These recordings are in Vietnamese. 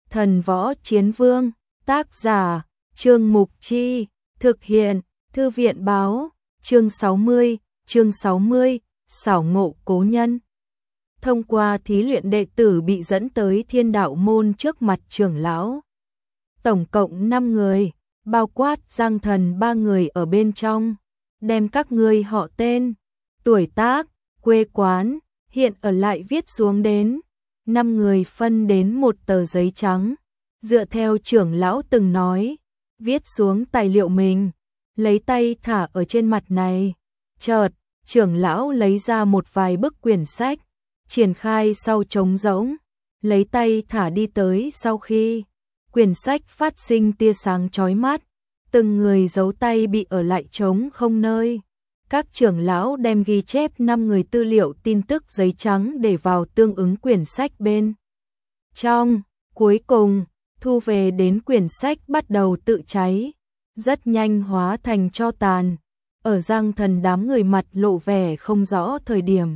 Thần Võ Chiến Vương, tác giả, Trương Mục Chi, thực hiện, Thư viện Báo, chương 60, xảo ngộ cố nhân. Thông qua thí luyện đệ tử bị dẫn tới Thiên Đạo Môn trước mặt trưởng lão. Tổng cộng 5 người, bao quát Giang Thần 3 người ở bên trong, đem các ngươi họ tên, tuổi tác, quê quán, hiện ở lại viết xuống đến. 5 người phân đến một tờ giấy trắng, dựa theo trưởng lão từng nói, viết xuống tài liệu mình, lấy tay thả ở trên mặt này. Chợt, trưởng lão lấy ra một vài bức quyển sách, triển khai sau trống rỗng, lấy tay thả đi tới sau khi quyển sách phát sinh tia sáng chói mắt, từng người dấu tay bị ở lại trống không nơi. Các trưởng lão đem ghi chép 5 người tư liệu tin tức giấy trắng để vào tương ứng quyển sách bên trong. Cuối cùng, thu về đến quyển sách bắt đầu tự cháy, rất nhanh hóa thành tro tàn. Ở Giang Thần đám người mặt lộ vẻ không rõ thời điểm.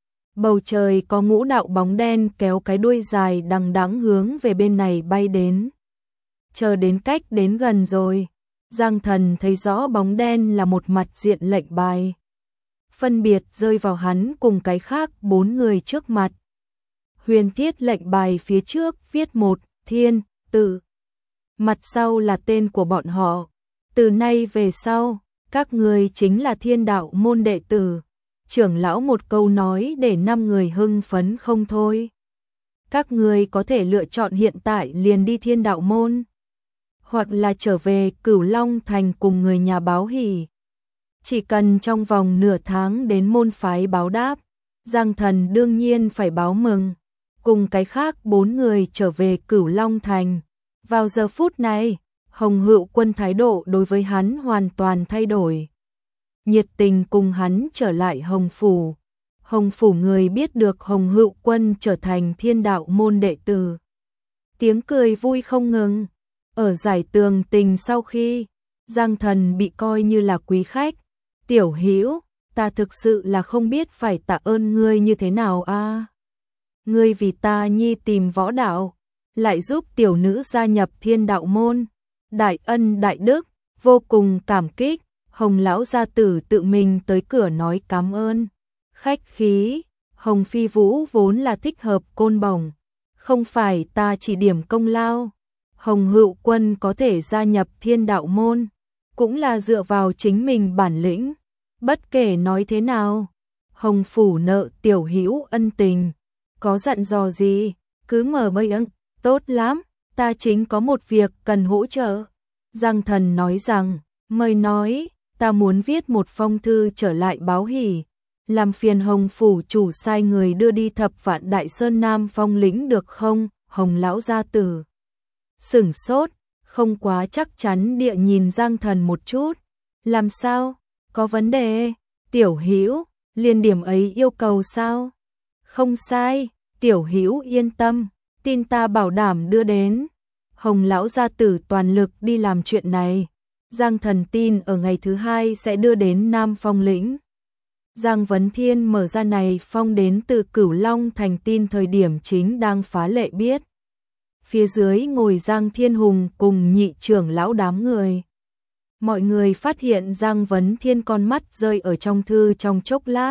Bầu trời có ngũ đạo bóng đen kéo cái đuôi dài đằng đẵng hướng về bên này bay đến. Chờ đến cách đến gần rồi, Giang Thần thấy rõ bóng đen là một mặt diện lệnh bài. Phân biệt rơi vào hắn cùng cái khác 4 người trước mặt. Huyền thiết lệnh bài phía trước viết một Thiên Tự. Mặt sau là tên của bọn họ. Từ nay về sau, các người chính là Thiên Đạo Môn đệ tử. Trưởng lão một câu nói để 5 người hưng phấn không thôi. Các người có thể lựa chọn hiện tại liền đi Thiên Đạo Môn, hoặc là trở về Cửu Long Thành cùng người nhà báo hỉ. Chỉ cần trong vòng nửa tháng đến môn phái báo đáp, Giang Thần đương nhiên phải báo mừng. Cùng cái khác 4 người trở về Cửu Long Thành. Vào giờ phút này, Hồng Hựu Quân thái độ đối với hắn hoàn toàn thay đổi. Nhiệt tình cùng hắn trở lại Hồng Phủ. Hồng Phủ người biết được Hồng Hựu Quân trở thành Thiên Đạo Môn đệ tử. Tiếng cười vui không ngừng. Ở giải tường tình sau khi Giang Thần bị coi như là quý khách. Tiểu Hữu, ta thực sự là không biết phải tạ ơn ngươi như thế nào a. Ngươi vì ta nhi tìm võ đạo, lại giúp tiểu nữ gia nhập Thiên Đạo Môn, đại ân đại đức, vô cùng cảm kích. Hồng lão gia tử tự mình tới cửa nói cảm ơn. Khách khí, Hồng Phi Vũ vốn là thích hợp côn bổng, không phải ta chỉ điểm công lao. Hồng Hựu Quân có thể gia nhập Thiên Đạo Môn, cũng là dựa vào chính mình bản lĩnh. Bất kể nói thế nào, Hồng Phủ nợ Tiểu Hữu ân tình, có dặn dò gì, cứ mở mây ưng, tốt lắm, ta chính có một việc cần hỗ trợ. Giang Thần nói rằng, mời nói, ta muốn viết một phong thư trở lại báo hỉ, làm phiền Hồng Phủ chủ sai người đưa đi Thập Vạn Đại Sơn Nam Phong lĩnh được không? Hồng lão gia tử sửng sốt, không quá chắc chắn địa nhìn Giang Thần một chút. Làm sao? Có vấn đề? Tiểu Hữu, liền điểm ấy yêu cầu sao? Không sai, Tiểu Hữu yên tâm, tin ta bảo đảm đưa đến. Hồng lão gia tử toàn lực đi làm chuyện này. Giang Thần tin ở ngày thứ 2 sẽ đưa đến Nam Phong lĩnh. Giang Vấn Thiên mở ra này phong đến từ Cửu Long Thành tin thời điểm chính đang phá lệ biết. Phía dưới ngồi Giang Thiên Hùng cùng nhị trưởng lão đám người. Mọi người phát hiện Giang Vấn Thiên con mắt rơi ở trong thư trong chốc lát.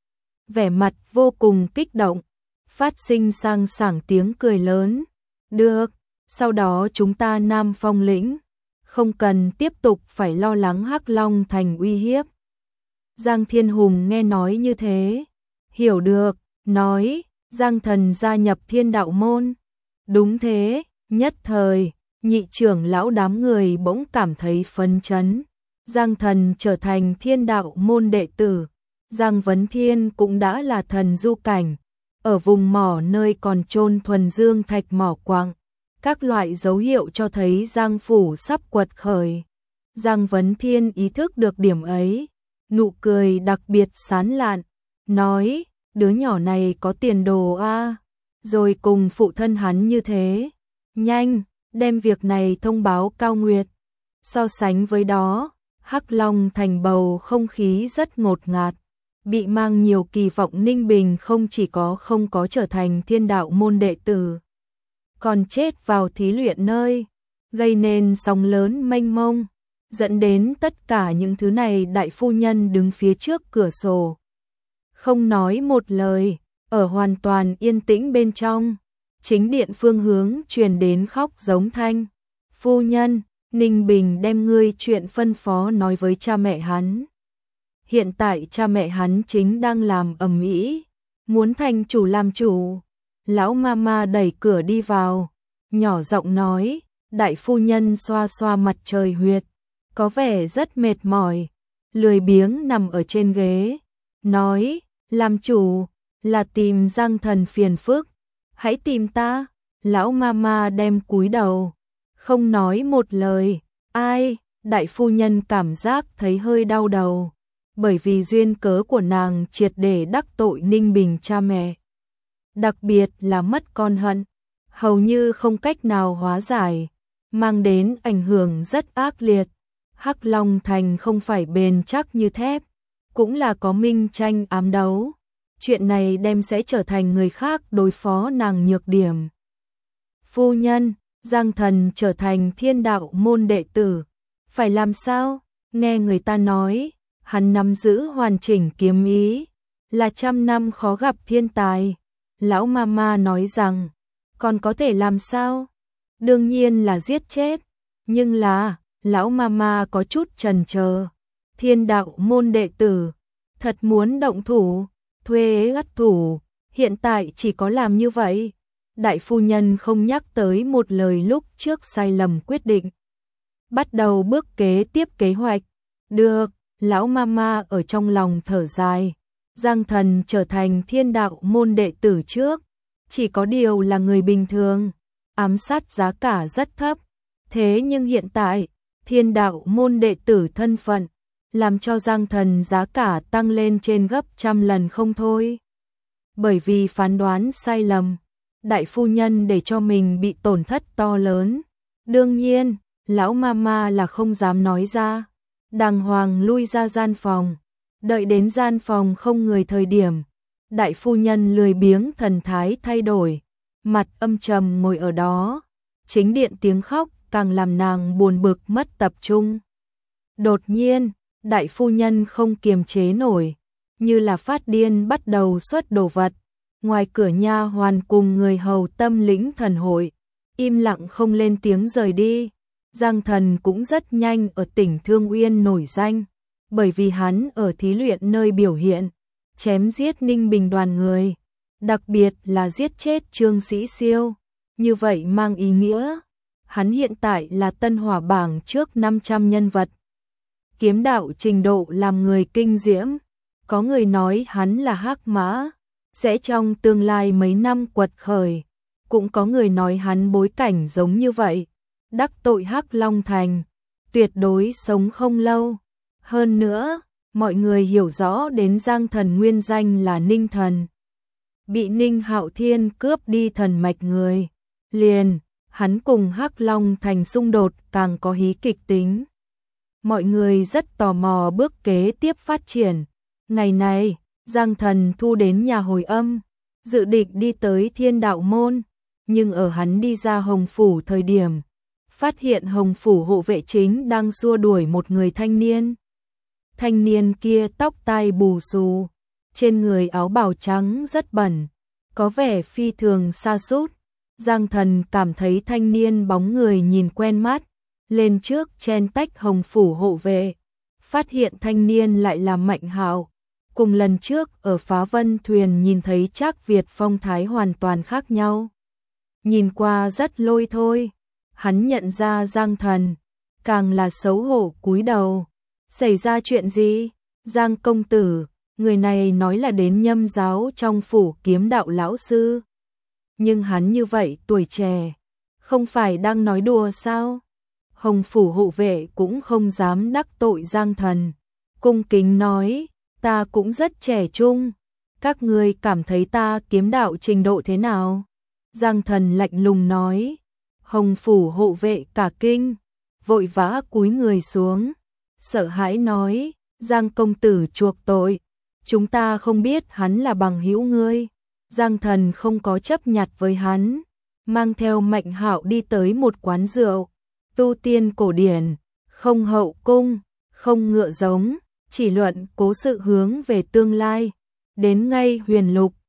Vẻ mặt vô cùng kích động, phát sinh sang sảng tiếng cười lớn. Được, sau đó chúng ta Nam Phong lĩnh, không cần tiếp tục phải lo lắng Hắc Long Thành uy hiếp. Giang Thiên Hùng nghe nói như thế, hiểu được, nói, Giang Thần gia nhập Thiên Đạo Môn. Đúng thế, nhất thời, nhị trưởng lão đám người bỗng cảm thấy phấn chấn. Giang Thần trở thành Thiên Đạo Môn đệ tử. Giang Vấn Thiên cũng đã là thần du cảnh, ở vùng mỏ nơi còn chôn thuần dương thạch mỏ quặng. Các loại dấu hiệu cho thấy Giang Phủ sắp quật khởi. Giang Vấn Thiên ý thức được điểm ấy, nụ cười đặc biệt sán lạn, nói, đứa nhỏ này có tiền đồ a, rồi cùng phụ thân hắn như thế. Nhanh, đem việc này thông báo Cao Nguyệt. So sánh với đó, Hắc Long Thành bầu không khí rất ngột ngạt, bị mang nhiều kỳ vọng Ninh Bình không chỉ không có trở thành Thiên Đạo Môn đệ tử, còn chết vào thí luyện nơi, gây nên sóng lớn mênh mông, dẫn đến tất cả những thứ này. Đại phu nhân đứng phía trước cửa sổ, không nói một lời, ở hoàn toàn yên tĩnh bên trong. Chính điện phương hướng truyền đến khóc giống thanh. Phu nhân, Ninh Bình đem ngươi chuyện phân phó nói với cha mẹ hắn. Hiện tại cha mẹ hắn chính đang làm ầm ĩ, muốn thành chủ làm chủ. Lão mama đẩy cửa đi vào, nhỏ giọng nói, đại phu nhân xoa xoa mặt trời huyệt, có vẻ rất mệt mỏi, lười biếng nằm ở trên ghế, nói, làm chủ, là tìm Giang Thần phiền phức, hãy tìm ta. Lão mama đem cúi đầu, không nói một lời. Ai? Đại phu nhân cảm giác thấy hơi đau đầu, bởi vì duyên cớ của nàng triệt để đắc tội Ninh Bình cha mẹ, đặc biệt là mất con hận, hầu như không cách nào hóa giải, mang đến ảnh hưởng rất ác liệt. Hắc Long Thành không phải bền chắc như thép, cũng là có minh tranh ám đấu. Chuyện này đem sẽ trở thành người khác đối phó nàng nhược điểm. Phu nhân, Giang Thần trở thành Thiên Đạo môn đệ tử, phải làm sao? Nghe người ta nói, hắn nắm giữ hoàn chỉnh kiếm ý, là trăm năm khó gặp thiên tài. Lão mama nói rằng, còn có thể làm sao? Đương nhiên là giết chết, nhưng là, lão mama có chút chần chờ. Thiên Đạo môn đệ tử, thật muốn động thủ, thuê gắt thủ, hiện tại chỉ có làm như vậy. Đại phu nhân không nhắc tới một lời lúc trước sai lầm quyết định, bắt đầu bước kế tiếp kế hoạch. Được, lão mama ở trong lòng thở dài. Giang Thần trở thành Thiên Đạo môn đệ tử trước, chỉ có điều là người bình thường, ám sát giá cả rất thấp. Thế nhưng hiện tại, Thiên Đạo môn đệ tử thân phận, làm cho Giang Thần giá cả tăng lên trên gấp trăm lần không thôi. Bởi vì phán đoán sai lầm, đại phu nhân để cho mình bị tổn thất to lớn. Đương nhiên, lão mama là không dám nói ra, đàng hoàng lui ra gian phòng. Đợi đến gian phòng không người thời điểm, đại phu nhân lười biếng thần thái thay đổi, mặt âm trầm ngồi ở đó. Chính điện tiếng khóc càng làm nàng buồn bực mất tập trung. Đột nhiên, đại phu nhân không kiềm chế nổi, như là phát điên bắt đầu xuất đồ vật. Ngoài cửa nha hoàn cùng người hầu tâm lĩnh thần hội, im lặng không lên tiếng rời đi. Giang Thần cũng rất nhanh ở tỉnh Thương Uyên nổi danh, bởi vì hắn ở thí luyện nơi biểu hiện, chém giết Ninh Bình đoàn người, đặc biệt là giết chết Trương Sĩ Siêu. Như vậy mang ý nghĩa, hắn hiện tại là tân hỏa bảng trước 500 nhân vật. Kiếm đạo trình độ làm người kinh diễm, có người nói hắn là hắc mã, sẽ trong tương lai mấy năm quật khởi, cũng có người nói hắn bối cảnh giống như vậy, đắc tội Hắc Long Thành, tuyệt đối sống không lâu. Hơn nữa, mọi người hiểu rõ đến Giang Thần nguyên danh là Ninh Thần, bị Ninh Hạo Thiên cướp đi thần mạch người, liền, hắn cùng Hắc Long Thành xung đột càng có hí kịch tính. Mọi người rất tò mò bước kế tiếp phát triển. Ngày này, Giang Thần thu đến nhà hồi âm, dự định đi tới Thiên Đạo môn, nhưng ở hắn đi ra Hồng Phủ thời điểm, phát hiện Hồng Phủ hộ vệ chính đang xua đuổi một người thanh niên. Thanh niên kia tóc tai bù xù, trên người áo bào trắng rất bẩn, có vẻ phi thường sa sút. Giang Thần cảm thấy thanh niên bóng người nhìn quen mắt, lên trước chen tách Hồng Phủ hộ vệ, phát hiện thanh niên lại là Mạnh Hạo. Cùng lần trước ở Phá Vân Thuyền nhìn thấy Trác Việt phong thái hoàn toàn khác nhau. Nhìn qua rất lôi thôi, hắn nhận ra Giang Thần, càng là xấu hổ cúi đầu. Xảy ra chuyện gì? Giang công tử, người này nói là đến Nhâm giáo trong phủ kiếm đạo lão sư. Nhưng hắn như vậy tuổi trẻ, không phải đang nói đùa sao? Hồng Phủ hộ vệ cũng không dám đắc tội Giang Thần, cung kính nói, ta cũng rất trẻ trung, các ngươi cảm thấy ta kiếm đạo trình độ thế nào? Giang Thần lạnh lùng nói. Hồng Phủ hộ vệ cả kinh, vội vã cúi người xuống, sợ hãi nói, Giang công tử chuộc tội, chúng ta không biết hắn là bằng hữu ngươi. Giang Thần không có chấp nhặt với hắn, mang theo Mạnh Hạo đi tới một quán rượu, tu tiên cổ điển, không hậu cung, không ngựa giống, chỉ luận cố sự hướng về tương lai. Đến ngay Huyền Lục,